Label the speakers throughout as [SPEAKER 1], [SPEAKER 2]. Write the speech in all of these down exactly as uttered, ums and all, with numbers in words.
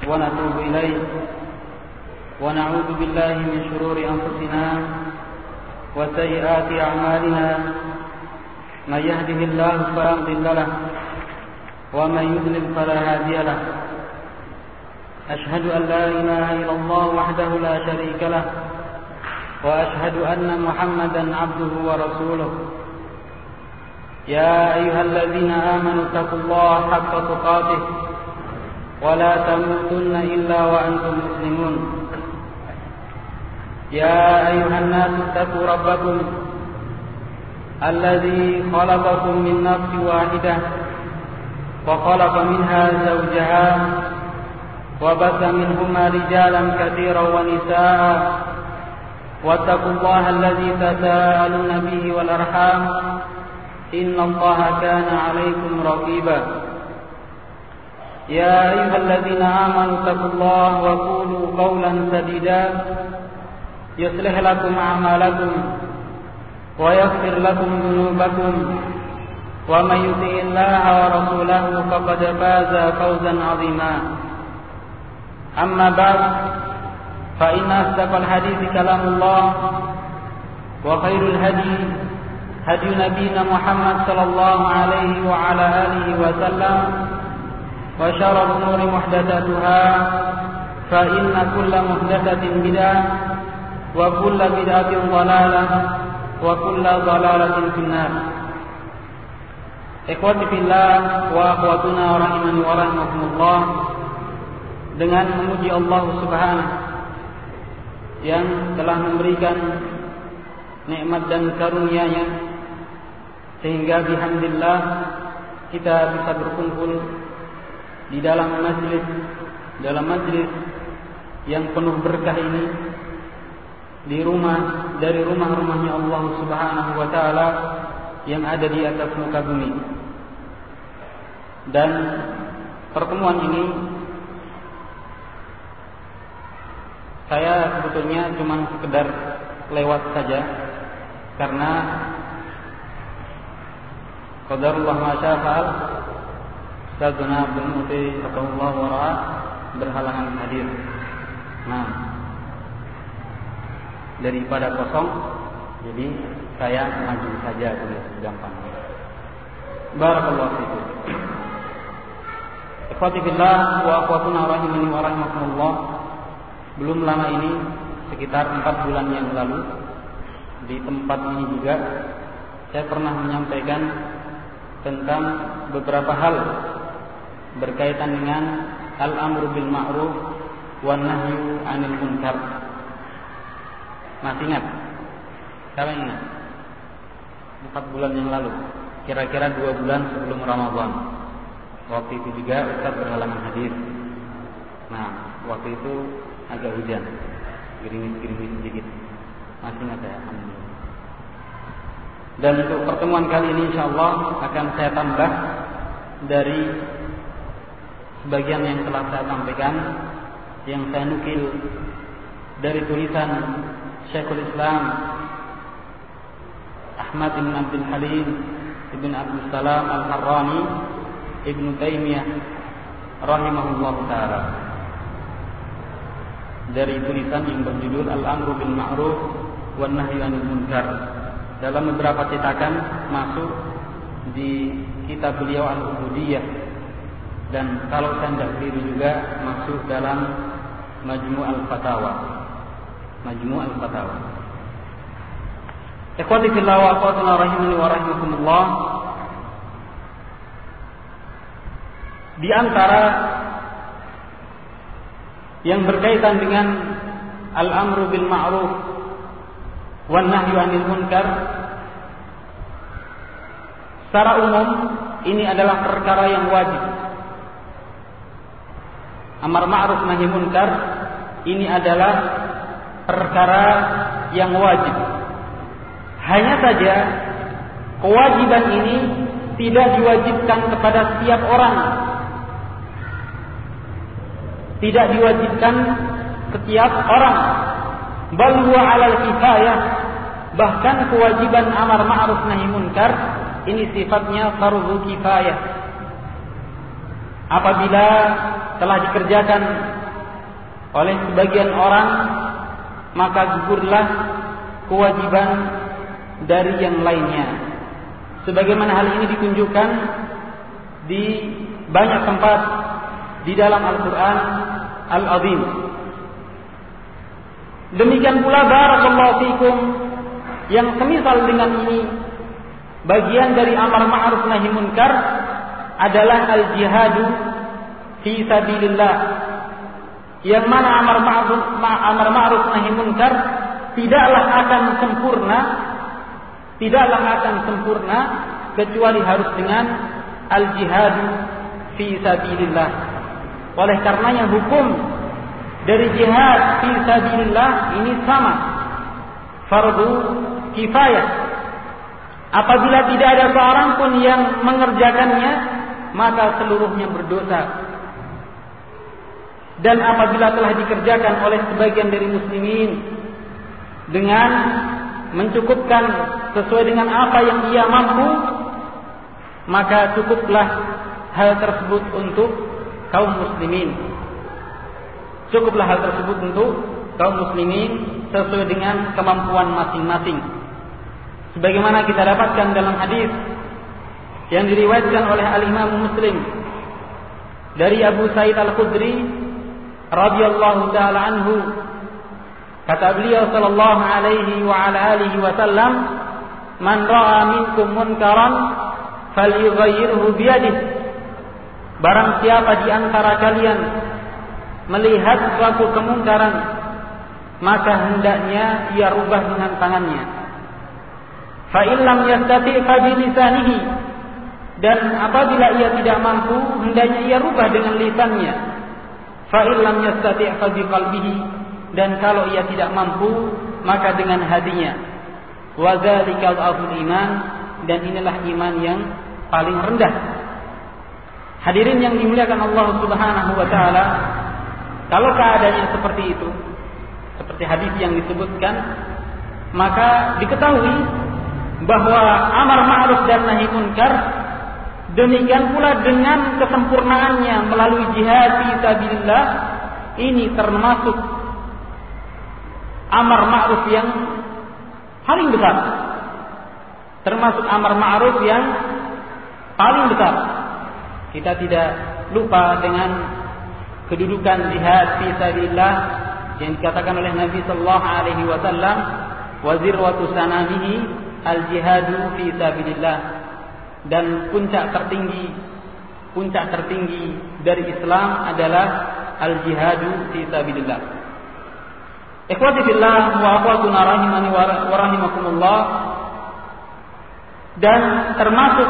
[SPEAKER 1] ونتوب إليه ونعوذ بالله من شرور أنفسنا وسيئات أعمالنا من يهده الله فلا مضل له ومن يضلل فلا هادي له أشهد أن لا إله إلا الله وحده لا شريك له وأشهد أن محمدا عبده ورسوله يا أيها الذين آمنوا اتقوا الله حق تقاته ولا تموتن إلا وأنتم مسلمون يا أيها الناس اتقوا ربكم الذي خلقكم من نفس واحدة وخلق منها زوجها وبث منهما رجالا كثيرا ونساء واتقوا الله الذي تساءلون به والأرحام إن الله كان عليكم رقيبا يا أيها الذين آمنوا اتقوا الله وقولوا قولا سديدا يصلح لكم أعمالكم ويغفر لكم ذنوبكم ومن يطع الله ورسوله فقد فاز فوزا عظيما أما بعد فإن أصدق الحديث كلام الله وخير الهدي هدي نبينا محمد صلى الله عليه وعلى آله وسلم وشر الأمور محدثاتها فإن كل محدثة بدعة وكل بدعة ضلالة وكل ضلالة في النار. Ikhwati fillah wa akhwatuna rahimani wa rahimakumullah, dengan memuji Allah Subhanahu yang telah memberikan nikmat dan karunia-Nya sehingga bihamdillah kita bisa berkumpul di dalam majlis dalam majlis yang penuh berkah ini, di rumah dari rumah-rumahnya Allah Subhanahu wa taala yang ada di atas muka bumi. Dan pertemuan ini saya sebetulnya cuma sekedar lewat saja, karena qadarullah ma syaa fa'al, Ustazuna Abdul Muti Allah wara berhalangan hadir. Nah, daripada kosong, jadi saya maju saja tulis gampang. Barakallahu fikum. Ikhwati fillah wa akhwatuna rahimani wa rahimakumullah. Belum lama ini, sekitar empat bulan yang lalu, di tempat ini juga saya pernah menyampaikan tentang beberapa hal berkaitan dengan al-amru bil ma'ruf wan nahyu 'anil munkar. Masih ingat? Siapa yang ingat? Empat bulan yang lalu, kira-kira dua bulan sebelum Ramadan. Waktu itu juga Ustaz berhalangan hadir. Nah, waktu itu agak hujan, gerimis-gerimis sedikit. Masih ingat ya? Alhamdulillah. Dan untuk pertemuan kali ini insyaallah akan saya tambah dari sebagian yang telah saya sampaikan, yang saya nukil dari tulisan Syekhul Islam Ahmad bin Abdul Halim Ibn Abdul Salam Al-Harrani Ibn Taimiyah rahimahullah ta'ala, dari tulisan yang berjudul Al-Amru bil Ma'ruf wan Nahyu 'anil Munkar. Dalam beberapa cetakan masuk di kitab beliau Al-Ubudiyah, dan kalau saya tidak keliru juga masuk dalam Majmu' Al-Fatawa. Majmu' Al-Fatawa. Ikhwati fillah wa akhwatuna rahimani wa rahimakumullah, di antara yang berkaitan dengan al-amru bil ma'ruf wan nahyu 'anil munkar, secara umum ini adalah perkara yang wajib. Amar ma'ruf nahi munkar ini adalah perkara yang wajib. Hanya saja kewajiban ini tidak diwajibkan kepada setiap orang. Tidak diwajibkan setiap orang. Bal huwa 'alal kifayah. Bahkan kewajiban amar ma'ruf nahi munkar ini sifatnya fardhu kifayah. Apabila telah dikerjakan oleh sebagian orang, maka gugurlah kewajiban dari yang lainnya. Sebagaimana hal ini ditunjukkan di banyak tempat di dalam Al-Quran Al-Azim. Demikian pula barakallahu fikum, yang semisal dengan ini, bagian dari amar ma'ruf nahi munkar adalah al-jihadu fi sabilillah. Yang mana amar ma'ruf amar ma'ruf nahi munkar tidaklah akan sempurna, tidaklah akan sempurna kecuali harus dengan al-jihadu fi sabilillah. Oleh karenanya hukum dari jihad fi sabilillah ini sama, fardu kifayah. Apabila tidak ada seorang pun yang mengerjakannya, maka seluruhnya berdosa. Dan apabila telah dikerjakan oleh sebagian dari muslimin dengan mencukupkan sesuai dengan apa yang ia mampu, maka cukuplah hal tersebut untuk kaum muslimin. Cukuplah hal tersebut untuk kaum muslimin sesuai dengan kemampuan masing-masing. Sebagaimana kita dapatkan dalam hadis yang diriwayatkan oleh Al-Imam Muslim dari Abu Sa'id Al-Khudri radhiyallahu taala anhu, kata beliau sallallahu alaihi wa ala alihi wasallam, "Man ra'a minkum munkaran falyughayyirhu biyadihi." Barang siapa di antara kalian melihat suatu kemungkaran, maka hendaknya ia rubah dengan tangannya. Fa illam yastati' fa bilisanihi, dan apabila ia tidak mampu, hendaknya ia rubah dengan lisannya. Fa illam yastati' fa biqalbihi, dan kalau ia tidak mampu, maka dengan hatinya. Wa dzalikal afdal iman, dan inilah iman yang paling rendah. Hadirin yang dimuliakan Allah Subhanahu wa taala, kalau keadaannya seperti itu, seperti hadis yang disebutkan, maka diketahui bahwa amar ma'ruf dan nahi munkar, demikian pula dengan kesempurnaannya melalui jihad fi sabilillah, ini termasuk amar ma'ruf yang paling besar. Termasuk amar ma'ruf yang paling besar. Kita tidak lupa dengan kedudukan jihad fi sabilillah yang dikatakan oleh Nabi sallallahu alaihi wasallam, wa zirwatu sanamihi al-jihadu fi sabilillah, dan puncak tertinggi puncak tertinggi dari Islam adalah al-jihadu fi sabilillah. Ikhwati fillah wa akhwatuna rahimani wa rahimakumullah, dan termasuk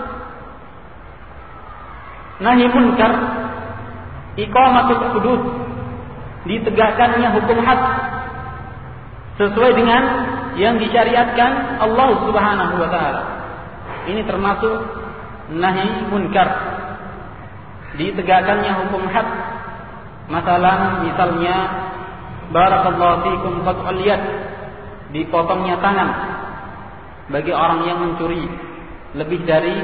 [SPEAKER 1] nahi munkar iqamatul hudud, ditegakkannya hukum had sesuai dengan yang disyariatkan Allah Subhanahu wa taala. Ini termasuk nahi munkar, ditegakkannya hukum had. Masalah misalnya barakallahu fikum qat'ul yad, dipotongnya tangan bagi orang yang mencuri lebih dari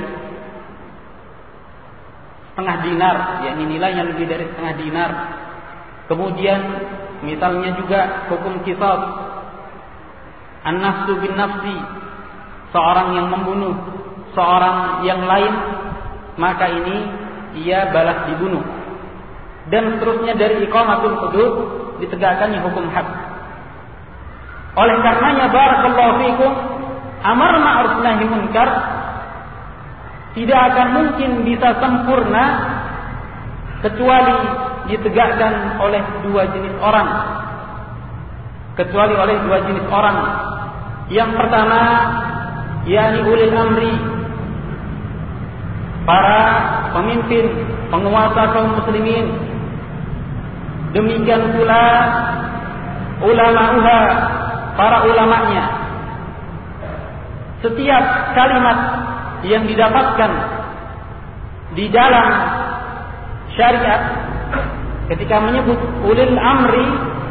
[SPEAKER 1] setengah dinar, yakni nilainya lebih dari setengah dinar. Kemudian misalnya juga hukum qisas, an-nafsu bin nafsi, seorang yang membunuh seorang yang lain, maka ini ia balas dibunuh. Dan seterusnya dari iqamatul hudud, ditegakkannya hukum had. Oleh karenanya barakallahu fikum, amar ma'ruf nahi munkar tidak akan mungkin bisa sempurna kecuali ditegakkan oleh dua jenis orang. Kecuali oleh dua jenis orang. Yang pertama, yakni ulil amri, para pemimpin, penguasa kaum muslimin. Demikian pula ulama-uha, para ulamanya. Setiap kalimat yang didapatkan di dalam syariat ketika menyebut ulil amri,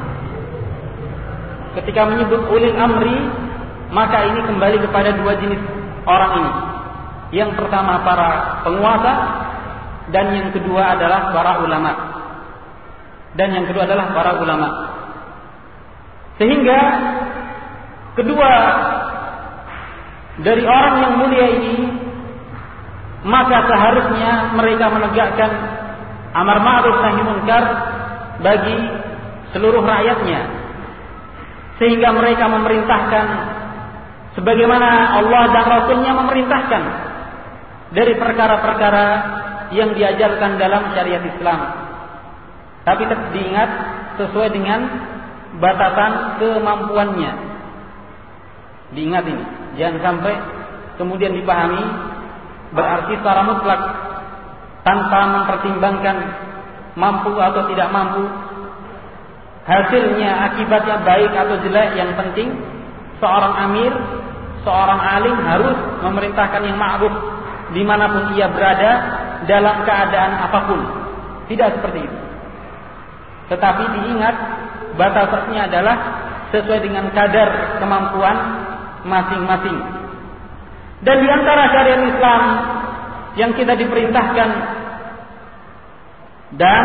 [SPEAKER 1] ketika menyebut ulil amri, maka ini kembali kepada dua jenis orang ini. Yang pertama para penguasa, dan yang kedua adalah para ulama. dan yang kedua adalah para ulama. Sehingga kedua dari orang yang mulia ini, maka seharusnya mereka menegakkan amar ma'ruf nahi munkar bagi seluruh rakyatnya, sehingga mereka memerintahkan sebagaimana Allah dan Rasulnya memerintahkan dari perkara-perkara yang diajarkan dalam syariat Islam. Tapi tetap diingat sesuai dengan batasan kemampuannya. Diingat ini, jangan sampai kemudian dipahami berarti secara mutlak tanpa mempertimbangkan mampu atau tidak mampu, hasilnya akibatnya baik atau jelek. Yang penting seorang amir, seorang alim harus memerintahkan yang ma'ruf dimanapun ia berada dalam keadaan apapun. Tidak seperti itu. Tetapi diingat batasannya adalah sesuai dengan kadar kemampuan masing-masing. Dan di antara syariat Islam yang kita diperintahkan dan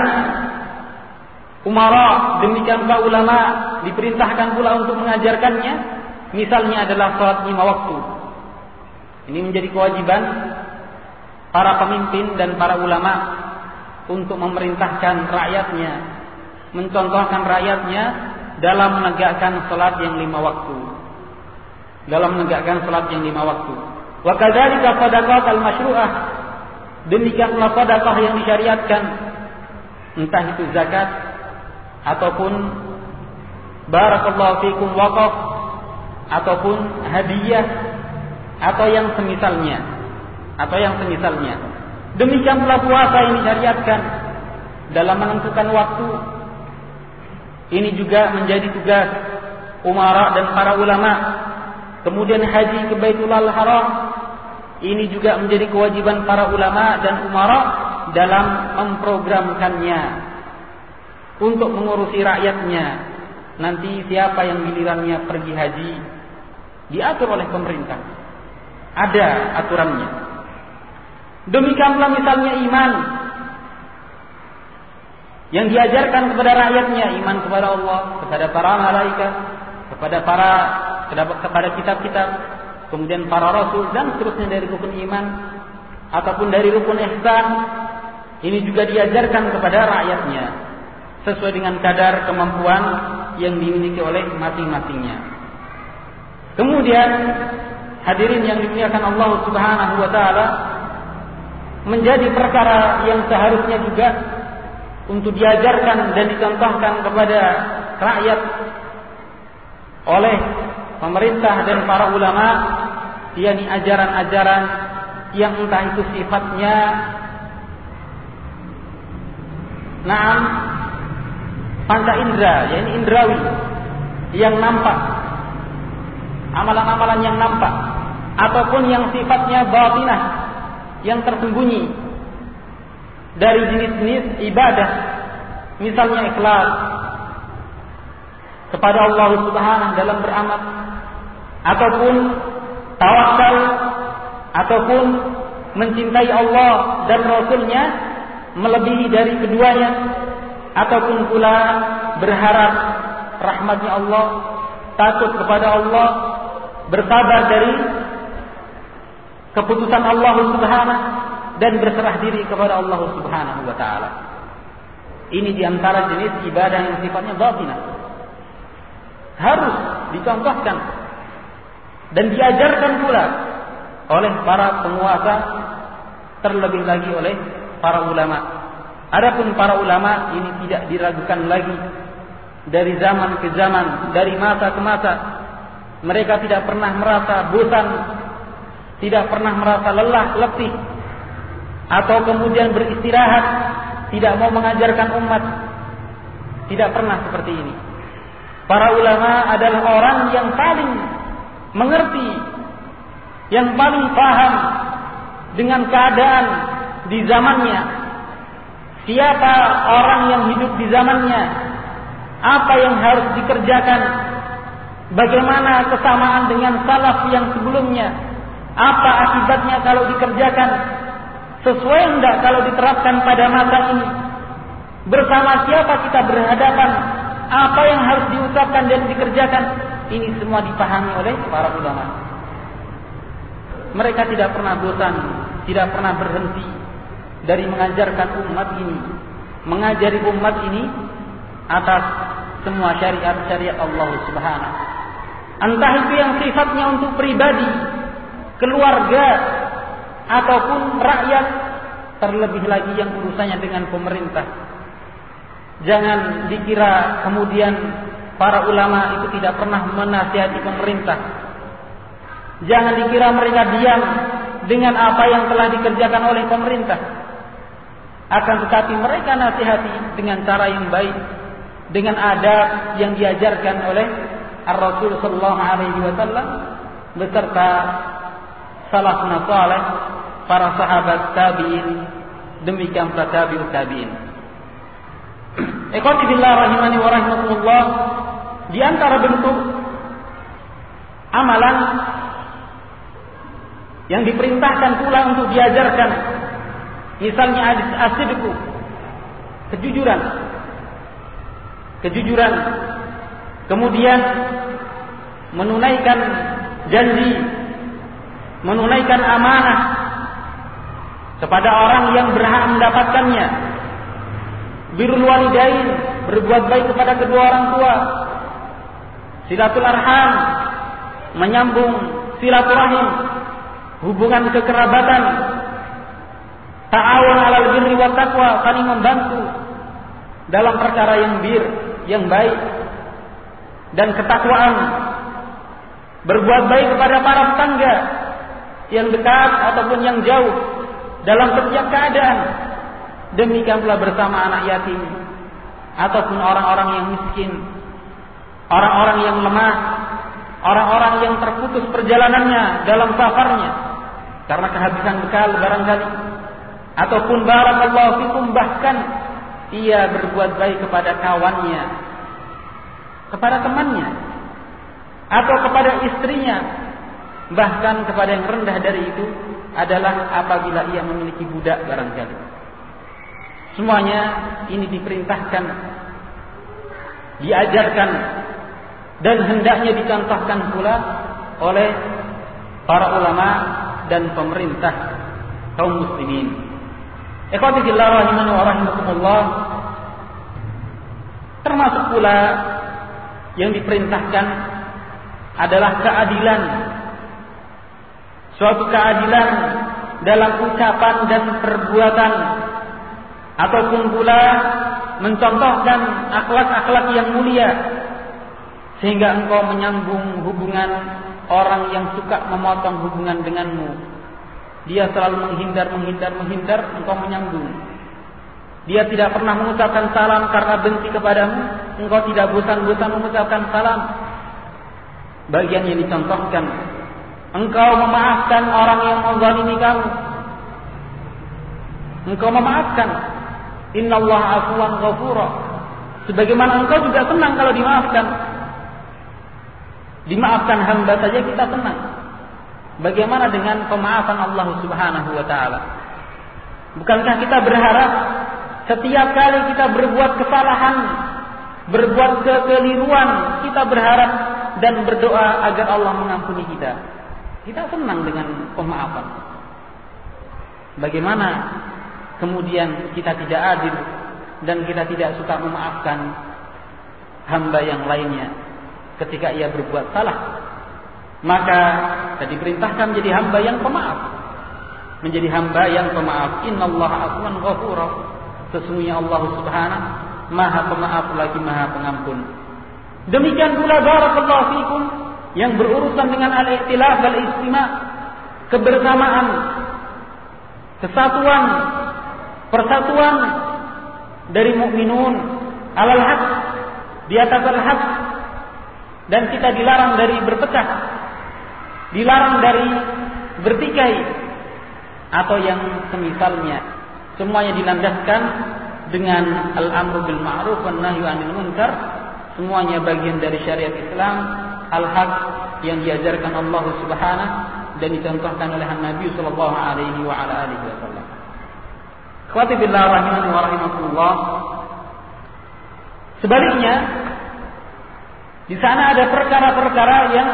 [SPEAKER 1] umara demikian pula ulama diperintahkan pula untuk mengajarkannya, misalnya adalah salat lima waktu. Ini menjadi kewajiban para pemimpin dan para ulama untuk memerintahkan rakyatnya, mencontohkan rakyatnya dalam menegakkan salat yang lima waktu. Dalam menegakkan salat yang lima waktu. Wa kadzalika shadaqat al-masyru'ah. Demikianlah sedekah yang disyariatkan, entah itu zakat ataupun barakallahu fikum waqaf ataupun hadiah atau yang semisalnya atau yang semisalnya. Demikian pula puasa yang disyariatkan dalam menentukan waktu. Ini juga menjadi tugas umara dan para ulama. Kemudian haji ke Baitullahil Haram, ini juga menjadi kewajiban para ulama dan umara dalam memprogramkannya untuk mengurusi rakyatnya. Nanti siapa yang gilirannya pergi haji diatur oleh pemerintah, ada aturannya. Demikian pula misalnya iman yang diajarkan kepada rakyatnya, iman kepada Allah, kepada para malaikat, kepada para kepada kitab-kitab, kemudian para rasul dan seterusnya dari rukun iman ataupun dari rukun ihsan. Ini juga diajarkan kepada rakyatnya sesuai dengan kadar kemampuan yang dimiliki oleh masing-masingnya. Kemudian hadirin yang dimuliakan Allah Subhanahu wa taala, menjadi perkara yang seharusnya juga untuk diajarkan dan dicontohkan kepada rakyat oleh pemerintah dan para ulama, yakni ajaran-ajaran yang entah itu sifatnya naam panca indera, yakni indrawi yang nampak, amalan-amalan yang nampak, ataupun yang sifatnya batinah yang tersembunyi dari jenis-jenis ibadah, misalnya ikhlas kepada Allah Subhanahu dalam beramal, ataupun tawakal, ataupun mencintai Allah dan Rasulnya melebihi dari keduanya, ataupun pula berharap rahmatnya Allah, takut kepada Allah, bersabar dari keputusan Allah Subhanahu dan berserah diri kepada Allah Subhanahu wa taala. Ini diantara jenis ibadah yang sifatnya batinah, harus dicontohkan dan diajarkan pula oleh para penguasa, terlebih lagi oleh para ulama. Adapun para ulama ini tidak diragukan lagi dari zaman ke zaman, dari masa ke masa. Mereka tidak pernah merasa bosan, tidak pernah merasa lelah, letih, atau kemudian beristirahat, tidak mau mengajarkan umat. Tidak pernah seperti ini. Para ulama adalah orang yang paling mengerti, yang paling paham dengan keadaan di zamannya. Siapa orang yang hidup di zamannya, apa yang harus dikerjakan, bagaimana kesamaan dengan salaf yang sebelumnya, apa akibatnya kalau dikerjakan, sesuai enggak kalau diterapkan pada masa ini. bersama siapa kita berhadapan, apa yang harus diucapkan dan dikerjakan, ini semua dipahami oleh para ulama. Mereka tidak pernah bosan, tidak pernah berhenti dari mengajarkan umat ini, mengajari umat ini atas semua syariat-syariat Allah Subhanahu. Entah itu yang sifatnya untuk pribadi, keluarga, ataupun rakyat, terlebih lagi yang urusannya dengan pemerintah. Jangan dikira kemudian para ulama itu tidak pernah menasihati pemerintah. Jangan dikira mereka diam dengan apa yang telah dikerjakan oleh pemerintah. Akan tetapi mereka nasihati dengan cara yang baik, dengan adab yang diajarkan oleh Ar-Rasul sallallahu alaihi wasallam beserta salafun salih, para sahabat tabi'in, demikian para tabi'ut tabi'in. Ikhwati billah rahimani wa rahimakumullah, di antara bentuk amalan yang diperintahkan pula untuk diajarkan, misalnya as-sidqu, kejujuran. Kejujuran. Kemudian menunaikan janji, menunaikan amanah kepada orang yang berhak mendapatkannya. Birrul walidain, berbuat baik kepada kedua orang tua. Silatul arham, menyambung silaturahim, hubungan kekerabatan. Ta'awun 'alal birri wat taqwa, saling membantu dalam perkara yang bir, yang baik dan ketakwaan. Berbuat baik kepada para tetangga yang dekat ataupun yang jauh dalam setiap keadaan. Demikian pula bersama anak yatim ataupun orang-orang yang miskin, orang-orang yang lemah, orang-orang yang terputus perjalanannya dalam safarnya karena kehabisan bekal barangkali, ataupun barakallahu fikum bahkan ia berbuat baik kepada kawannya, kepada temannya, atau kepada istrinya, bahkan kepada yang rendah dari itu adalah apabila ia memiliki budak barangkali. Semuanya ini diperintahkan, diajarkan, dan hendaknya dicontohkan pula oleh para ulama dan pemerintah kaum muslimin. Ikhwati fillah rahimani wa rahimakumullah, termasuk pula yang diperintahkan adalah keadilan. Suatu keadilan dalam ucapan dan perbuatan, ataupun pula mencontohkan akhlak-akhlak yang mulia, sehingga engkau menyambung hubungan orang yang suka memotong hubungan denganmu. Dia selalu menghindar, menghindar, menghindar, engkau menyambung. Dia tidak pernah mengucapkan salam karena benci kepadamu, engkau tidak bosan-bosan mengucapkan salam. Bagian yang dicontohkan, engkau memaafkan orang yang menzalimi kamu, engkau memaafkan. Innallaha afuwan ghafura. Sebagaimana engkau juga senang kalau dimaafkan. Dimaafkan hamba saja kita senang. Bagaimana dengan pemaafan Allah Subhanahu wa taala? Bukankah kita berharap setiap kali kita berbuat kesalahan, berbuat kekeliruan, kita berharap dan berdoa agar Allah mengampuni kita? Kita senang dengan pemaafan. Bagaimana kemudian kita tidak adil dan kita tidak suka memaafkan hamba yang lainnya ketika ia berbuat salah? Maka kita diperintahkan menjadi hamba yang pemaaf, menjadi hamba yang pemaaf. Innallaha afuwan ghafura. Sesungguhnya Allah Subhanahu Maha Pemaaf lagi Maha Pengampun. Demikian pula barakallahu fikum yang berurusan dengan al-i'tilaf wal istima', kebersamaan, kesatuan, persatuan dari mukminun alal haq, di atas al-haq, dan kita dilarang dari berpecah, dilarang dari bertikai atau yang semisalnya. Semuanya dilandaskan dengan al-amru bil ma'ruf wan nahyu 'anil munkar. Semuanya bagian dari syariat Islam, al-haq yang diajarkan Allah Subhanahu dan dicontohkan oleh Nabi sallallahu alaihi wa ala alihi wasallam. Ikhwati billah rahimani wa rahimakumullah, Sebaliknya, di sana ada perkara-perkara yang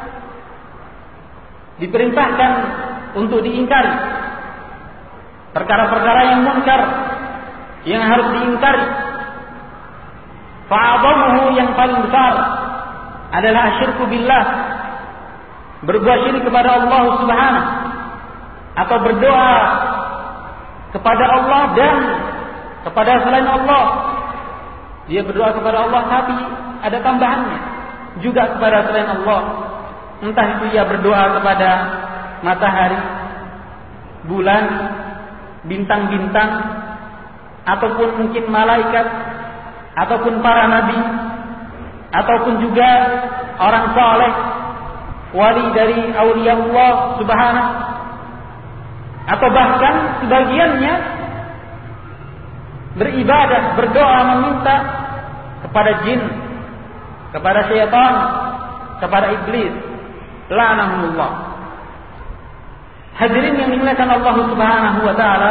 [SPEAKER 1] diperintahkan untuk diingkari, perkara-perkara yang munkar yang harus diingkari. Fa'adhamuhu, yang paling besar adalah syirku billah, berbuat syirik kepada Allah Subhanahu, atau berdoa kepada Allah dan kepada selain Allah. Dia berdoa kepada Allah tapi ada tambahannya, juga kepada selain Allah. Entah itu ia berdoa kepada matahari, bulan, bintang-bintang, ataupun mungkin malaikat, ataupun para nabi, ataupun juga orang saleh, wali dari aulia Allah Subhanahu, atau bahkan sebagiannya beribadah, berdoa, meminta kepada jin, kepada syaitan, kepada iblis, la'anahumullah. Hadirin yang dimuliakan Allah Subhanahu wa taala,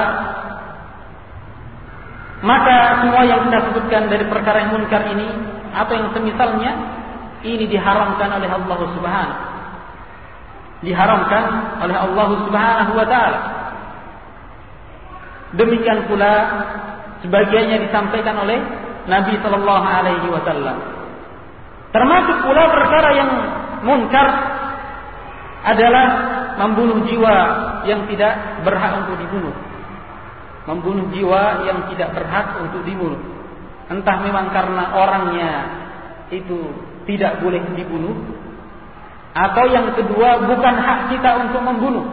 [SPEAKER 1] maka semua yang kita sebutkan dari perkara yang munkar ini atau yang semisalnya ini diharamkan oleh Allah Subhanahu, diharamkan oleh Allah Subhanahu wa taala. Demikian pula sebagiannya disampaikan oleh Nabi sallallahu alaihi wasallam. Termasuk pula perkara yang munkar adalah membunuh jiwa yang tidak berhak untuk dibunuh. Membunuh jiwa yang tidak berhak untuk dibunuh. Entah memang karena orangnya itu tidak boleh dibunuh, atau yang kedua bukan hak kita untuk membunuh.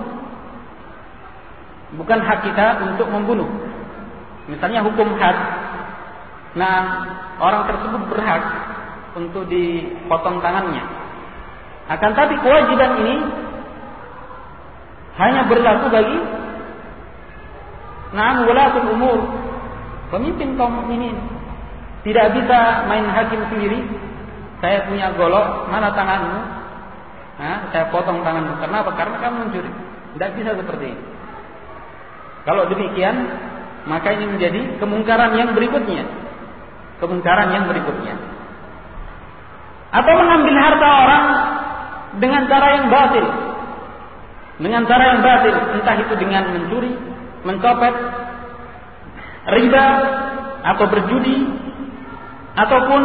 [SPEAKER 1] Bukan hak kita untuk membunuh. Misalnya hukum had. Nah, orang tersebut berhak untuk dipotong tangannya. Akan tapi kewajiban ini hanya berlaku bagi na'am walatul umur, pemimpin kaum mukminin. Tidak bisa main hakim sendiri. Saya punya golok, mana tanganmu? Nah, saya potong tanganmu. Kenapa? Karena kamu mencuri. Tidak bisa seperti ini. Kalau demikian, maka ini menjadi kemungkaran yang berikutnya. Kemungkaran yang berikutnya. Atau mengambil harta orang dengan cara yang batil. Dengan cara yang batil, entah itu dengan mencuri, mencopet, riba, atau berjudi, ataupun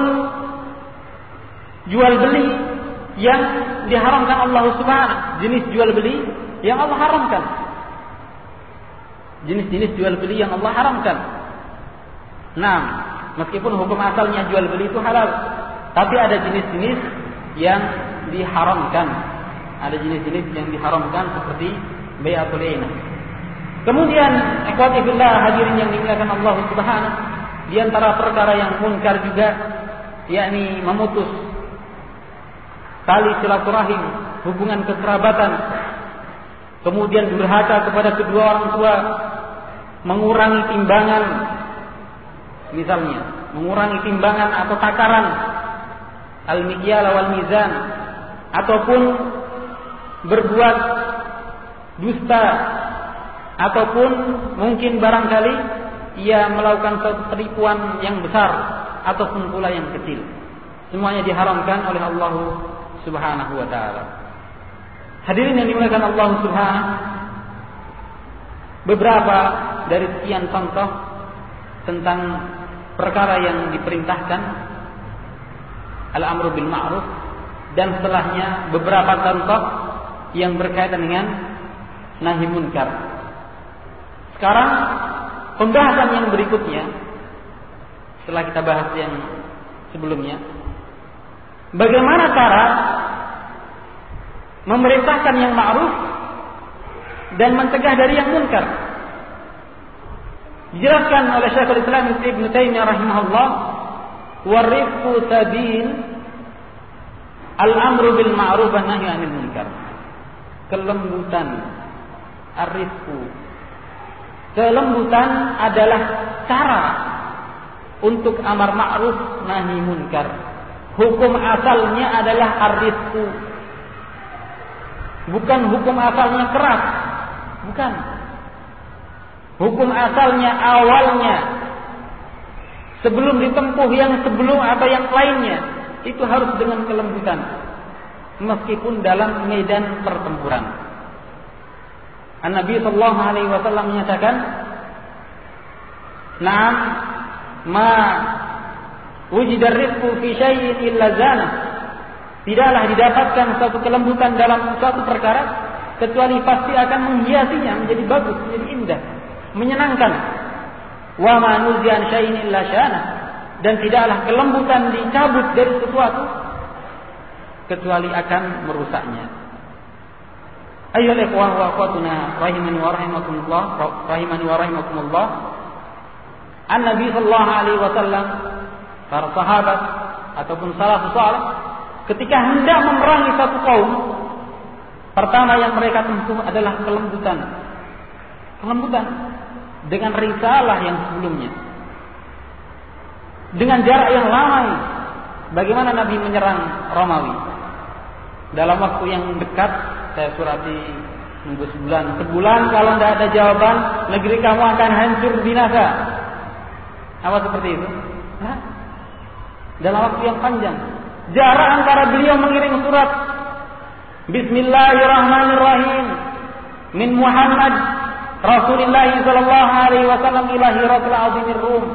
[SPEAKER 1] jual beli yang diharamkan Allah Subhanahu, jenis jual beli yang Allah haramkan. Jenis-jenis jual beli yang Allah haramkan. Nah, meskipun hukum asalnya jual beli itu halal, tapi ada jenis-jenis yang diharamkan. Ada jenis-jenis yang diharamkan seperti bai'atul ainah. Kemudian, ikhwati fillah, hadirin yang dimuliakan Allah Subhanahu, di antara perkara yang munkar juga yakni memutus tali silaturahim, hubungan kekerabatan, kemudian durhaka kepada kedua orang tua, mengurangi timbangan, misalnya mengurangi timbangan atau takaran al-mikyal wal mizan, ataupun berbuat dusta, ataupun mungkin barangkali ia melakukan suatu penipuan yang besar ataupun pula yang kecil. Semuanya diharamkan oleh Allah Subhanahu wa taala. Hadirin yang dimuliakan Allah Subhanahu, beberapa dari sekian contoh tentang perkara yang diperintahkan al-amru bil ma'ruf, dan setelahnya beberapa contoh yang berkaitan dengan nahi munkar. Sekarang pembahasan yang berikutnya, setelah kita bahas yang sebelumnya, bagaimana cara memerintahkan yang ma'ruf dan mencegah dari yang munkar. Dijelaskan oleh Syekhul Islam Ibnu Taimiyah rahimahullah, warifqu sabil al-amru bil ma'ruf wan nahyi 'anil munkar. Kelembutan, arifqu, kelembutan adalah cara untuk amar ma'ruf nahi munkar. Hukum asalnya adalah arifqu, bukan hukum asalnya keras, bukan. Hukum asalnya awalnya sebelum ditempuh yang sebelum atau yang lainnya, itu harus dengan kelembutan, meskipun dalam medan pertempuran. An-Nabi sallallahu alaihi wasallam menyatakan, "Na'am ma wujida rizqu fi syai'in illa zana." Tidaklah didapatkan suatu kelembutan dalam suatu perkara kecuali pasti akan menghiasinya menjadi bagus, menjadi indah, menyenangkan. Wa ma nuzian syai'in illa syana. Dan tidaklah kelembutan dicabut dari sesuatu kecuali akan merusaknya. Ayyuhal ikhwah wa akhwatuna rahimani wa rahimakumullah, rahimani wa rahimakumullah. An-Nabi sallallahu alaihi wasallam, para sahabat ataupun salafus saleh ketika hendak memerangi satu kaum, pertama yang mereka tempuh adalah kelembutan. Kelembutan dengan risalah yang sebelumnya. Dengan jarak yang lama. Bagaimana Nabi menyerang Romawi? Dalam waktu yang dekat, saya surati nunggu sebulan. Sebulan kalau tidak ada jawaban, negeri kamu akan hancur binasa. Apa seperti itu? Nah, dalam waktu yang panjang. Jarak antara beliau mengirim surat Bismillahirrahmanirrahim min Muhammad Rasulullah sallallahu alaihi wasallam ila Hiraql azimir Rum.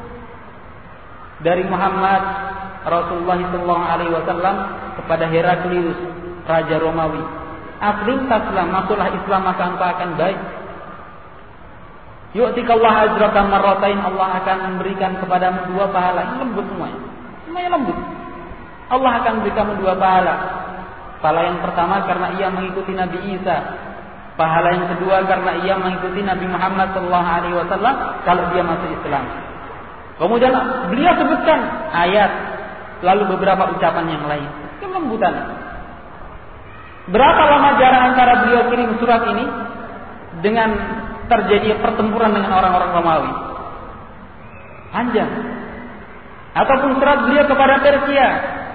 [SPEAKER 1] Dari Muhammad Rasulullah sallallahu alaihi wasallam kepada Heraklius, raja Romawi. Aslim taslam, masuklah Islam maka engkau akan baik. Yu'tikallahu ajraka marratain, Allah akan memberikan kepadamu dua pahala. Ini lembut semuanya. Semuanya lembut. Allah akan beri kamu dua pahala. Pahala yang pertama karena ia mengikuti Nabi Isa. Pahala yang kedua karena ia mengikuti Nabi Muhammad sallallahu alaihi wasallam kalau dia masuk Islam. Kemudian beliau sebutkan ayat, lalu beberapa ucapan yang lain. Kelembutan. Berapa lama jarak antara beliau kirim surat ini dengan terjadi pertempuran dengan orang-orang Romawi? Panjang. Ataupun surat beliau kepada Persia,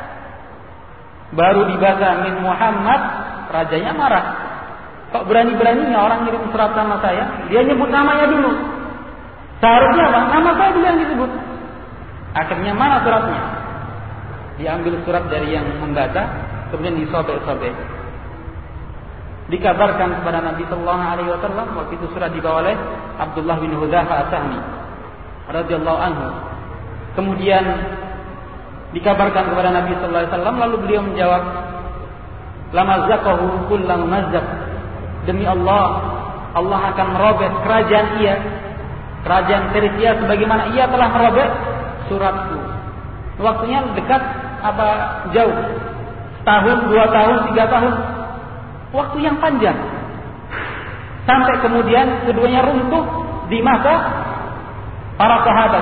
[SPEAKER 1] baru dibaca min Muhammad, rajanya marah. Kok berani-beraninya orang ngirim surat sama saya? Dia nyebut namanya dulu. Seharusnya apa? Nama saya dulu yang disebut. Akhirnya mana suratnya? Diambil surat dari yang membaca, kemudian disobek-sobek. Dikabarkan kepada Nabi sallallahu alaihi wasallam, waktu itu surat dibawa oleh Abdullah bin Hudzafah As-Sahmi radhiyallahu anhu. Kemudian dikabarkan kepada Nabi sallallahu alaihi wasallam, lalu beliau menjawab, "Lamazzaqahu kullu mumazzaq." Demi Allah, Allah akan merobek kerajaan ia, kerajaan Persia sebagaimana ia telah merobek suratku. Waktunya dekat apa jauh? Setahun, dua tahun, tiga tahun. Waktu yang panjang. Sampai kemudian keduanya runtuh di masa para sahabat.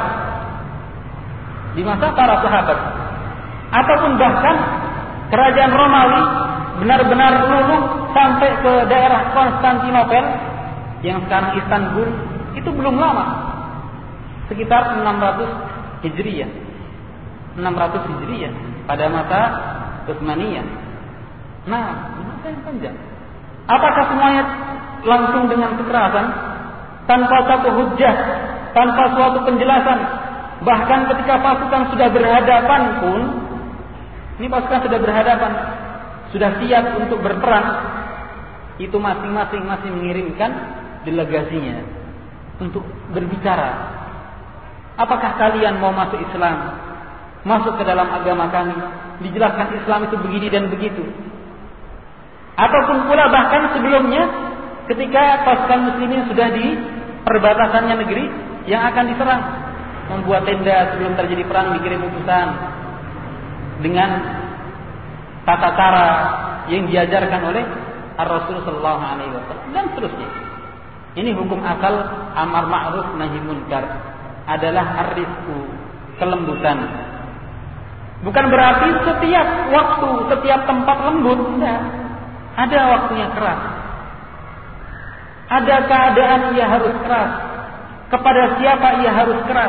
[SPEAKER 1] Di masa para sahabat. Ataupun bahkan kerajaan Romawi benar-benar luluh sampai ke daerah Konstantinopel yang sekarang Istanbul, itu belum lama. Sekitar enam ratus Hijriyah. enam ratus Hijriyah pada masa Utsmaniyah. Nah, masa yang panjang. Apakah semuanya langsung dengan kekerasan, tanpa satu hujjah, tanpa suatu penjelasan? Bahkan ketika pasukan sudah berhadapan pun, ini pasukan sudah berhadapan, sudah siap untuk berperang, itu masing-masing masih mengirimkan delegasinya untuk berbicara. Apakah kalian mau masuk Islam? Masuk ke dalam agama kami? Dijelaskan Islam itu begini dan begitu. Ataupun pula bahkan sebelumnya, ketika pasukan muslimin sudah di perbatasannya negeri yang akan diserang, membuat tenda sebelum terjadi perang, dikirim utusan dengan tata cara yang diajarkan oleh Ar-Rasul sallallahu alaihi wasallam dan seterusnya. Ini hukum asal amar ma'ruf nahi munkar adalah ar-rizqu, kelembutan. Bukan berarti setiap waktu, setiap tempat lembut, tidak. Ada waktunya keras. Ada keadaan ia harus keras. Kepada siapa ia harus keras.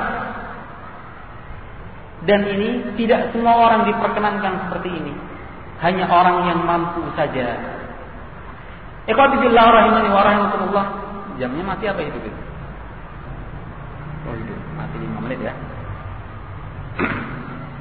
[SPEAKER 1] Dan ini tidak semua orang diperkenankan seperti ini. Hanya orang yang mampu saja. Ikhwati fillah rahimani wa rahimakumullah. Jamnya masih apa itu? Oh itu masih lima menit ya.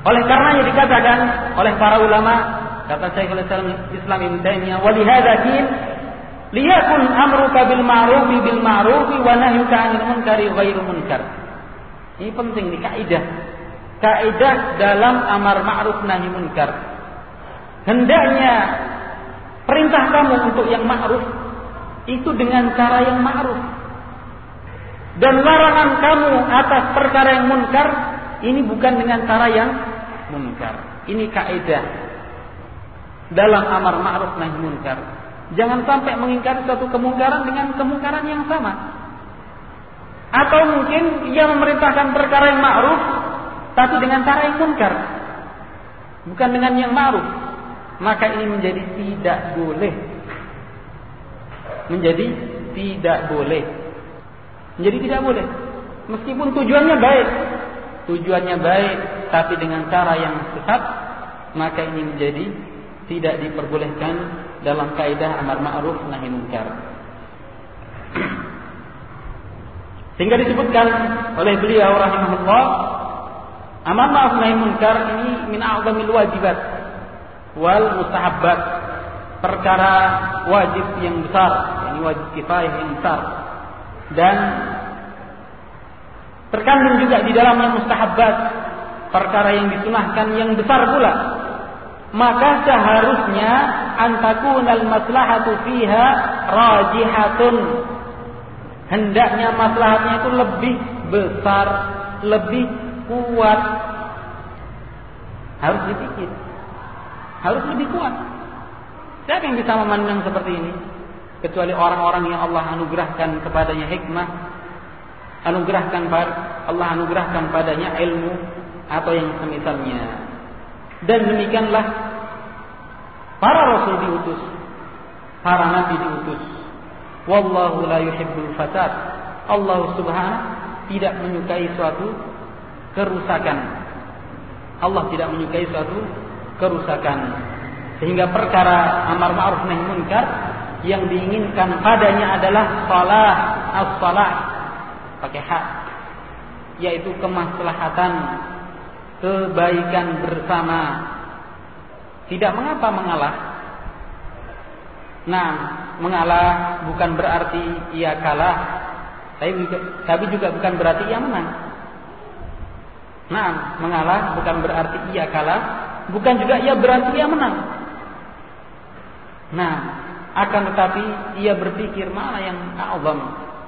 [SPEAKER 1] Oleh karenanya dikatakan oleh para ulama, kata Syekhul Islam Ibnu Taimiyah, "Wa lihadza qil liyakun amruka bil ma'ruf bil ma'ruf wa nahyuka 'anil munkari ghairu munkar." Ini penting nih kaidah. Kaidah dalam amar ma'ruf nahi munkar. Hendaknya perintah kamu untuk yang ma'ruf itu dengan cara yang ma'ruf. Dan larangan kamu atas perkara yang munkar ini bukan dengan cara yang munkar. Ini kaidah dalam amar ma'ruf nahi munkar. Jangan sampai mengingkari suatu kemungkaran dengan kemungkaran yang sama. Atau mungkin ia memerintahkan perkara yang ma'ruf tapi dengan cara yang munkar, bukan dengan yang ma'ruf. Maka ini menjadi tidak boleh. Menjadi tidak boleh. Menjadi tidak boleh. Meskipun tujuannya baik. Tujuannya baik tapi dengan cara yang sesat, maka ini menjadi tidak diperbolehkan dalam kaidah amar ma'ruf nahi munkar. Sehingga disebutkan oleh beliau rahimahullah, amar ma'ruf nahi munkar ini min a'zamil wajibat wal mustahabbat, perkara wajib yang besar, ini wajib kifayah yang besar, dan terkandung juga di dalamnya mustahabbat, perkara yang disunahkan yang besar pula. Maka seharusnya antakunal maslahatu fiha rajihatun, hendaknya maslahatnya itu lebih besar, lebih kuat. Harus dipikir, harus lebih kuat. Siapa yang bisa memandang seperti ini kecuali orang-orang yang Allah anugerahkan kepadanya hikmah, anugerahkan Allah anugerahkan padanya ilmu atau yang semisalnya. Dan demikianlah para rasul diutus, para nabi diutus. Wallahu la yuhibbul fasad. Allah Subhanahu tidak menyukai suatu kerusakan. Allah tidak menyukai suatu kerusakan. Sehingga perkara amar ma'ruf nahi munkar yang diinginkan padanya adalah salah, as-salah pakai hak, yaitu kemaslahatan, kebaikan bersama. Tidak mengapa mengalah. Nah, mengalah bukan berarti ia kalah, tapi juga, tapi juga bukan berarti ia menang. Nah, mengalah bukan berarti ia kalah, bukan juga ia berarti ia menang. Nah, akan tetapi ia berpikir mana yang a'zam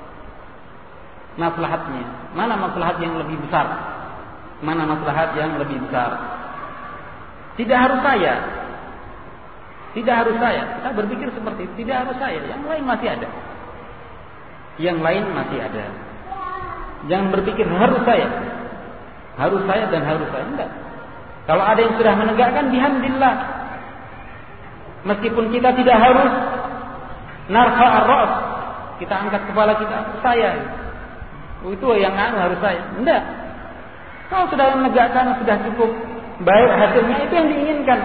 [SPEAKER 1] maslahatnya, mana maslahat yang lebih besar, mana maslahat yang lebih besar. Tidak harus saya, tidak harus saya. Kita berpikir seperti itu. Tidak harus saya, yang lain masih ada, yang lain masih ada. Jangan berpikir harus saya, harus saya dan harus saya. Enggak. Kalau ada yang sudah menegakkan, bihamdillah. Meskipun kita tidak harus narfa ar-ra's, kita angkat kepala kita, saya. Oh, itu yang anu harus saya. Enggak. Kalau sudah menegakkan, sudah cukup baik hasilnya, itu yang diinginkan.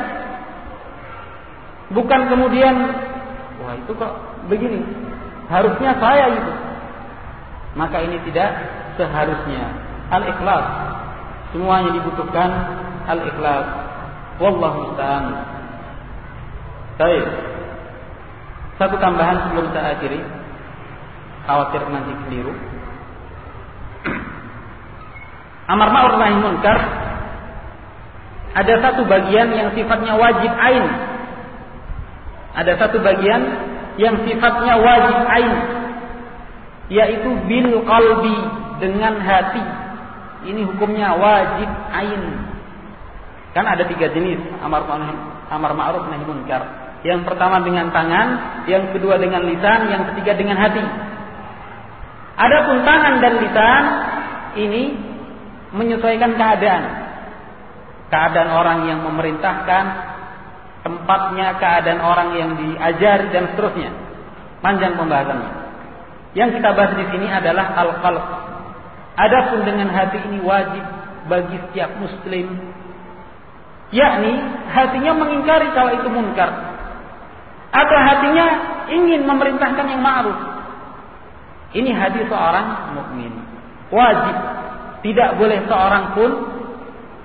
[SPEAKER 1] Bukan kemudian, wah itu kok begini, harusnya saya itu. Maka ini tidak seharusnya. Al-ikhlas, semuanya dibutuhkan al-ikhlas. Wallahu musta'an. Baik. Satu tambahan sebelum saya akhiri, khawatir nanti keliru. Amar ma'ruf nahi munkar ada satu bagian yang sifatnya wajib ain. Ada satu bagian yang sifatnya wajib ain, yaitu bil qalbi, dengan hati. Ini hukumnya wajib ain. Kan ada tiga jenis amar amar ma'ruf nahi munkar. Yang pertama dengan tangan, yang kedua dengan lisan, yang ketiga dengan hati. Adapun tangan dan lisan ini menyesuaikan keadaan. Keadaan orang yang memerintahkan, tempatnya, keadaan orang yang diajari dan seterusnya. Panjang pembahasannya. Yang kita bahas di sini adalah al-qalb. Adapun dengan hati ini wajib bagi setiap muslim, yakni hatinya mengingkari kalau itu munkar, atau hatinya ingin memerintahkan yang ma'ruf. Ini hati seorang mukmin. Wajib. Tidak boleh seorang pun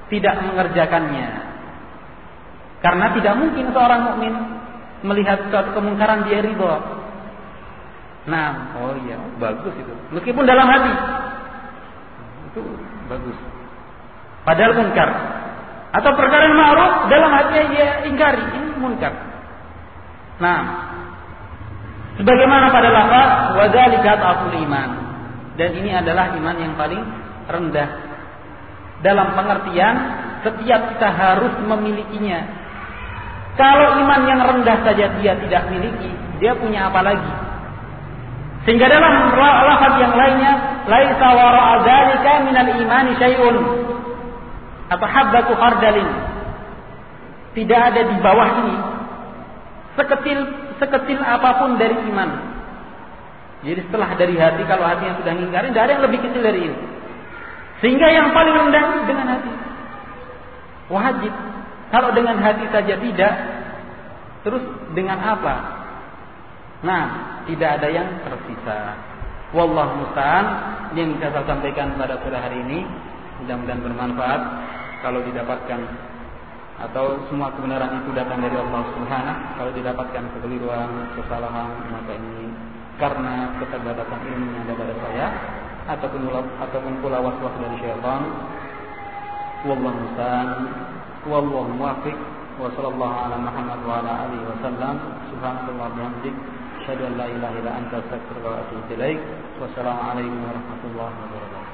[SPEAKER 1] tidak mengerjakannya. Karena tidak mungkin seorang mukmin melihat suatu kemungkaran dia ridho. Nah, oh iya, bagus itu. Meskipun dalam hati itu bagus. Padahal munkar. Atau perkara yang ma'ruf dalam hatinya dia ingkari, ini munkar. Nah, sebagaimana pada lafaz wadzalika dhaful iman. Dan ini adalah iman yang paling rendah. Dalam pengertian setiap kita harus memilikinya. Kalau iman yang rendah saja dia tidak miliki, dia punya apa lagi? Sehingga dalam lafaz yang lainnya, laisa wara'a dzalika minal imani syai'un. Atau habbatu khardalin. Tidak ada di bawah ini sekecil sekecil apapun dari iman. Jadi setelah dari hati, kalau hatinya sudah ngingkarin, tidak ada yang lebih kecil dari ini. Sehingga yang paling rendah dengan hati. Wajib. Kalau dengan hati saja tidak, terus dengan apa? Nah, tidak ada yang tersisa. Wallahu musta'an. Ini yang bisa saya sampaikan pada sore hari ini. Mudah-mudahan bermanfaat. Kalau didapatkan atau semua kebenaran itu datang dari Allah Subhanahu. Kalau didapatkan kekeliruan, kesalahan, maka ini karena keterbatasan ilmu yang ada pada saya ataupun ataupun pula waswas dari syaitan. Wallahu musta'an. Wallahu muwaffiq. Wa sallallahu ala Muhammad wa ala alihi wasallam. Subhanallah bihamdik. Asyhadu an la ilaha illa anta astaghfiruka wa atubu ilaik. Wassalamu alaikum warahmatullahi wabarakatuh.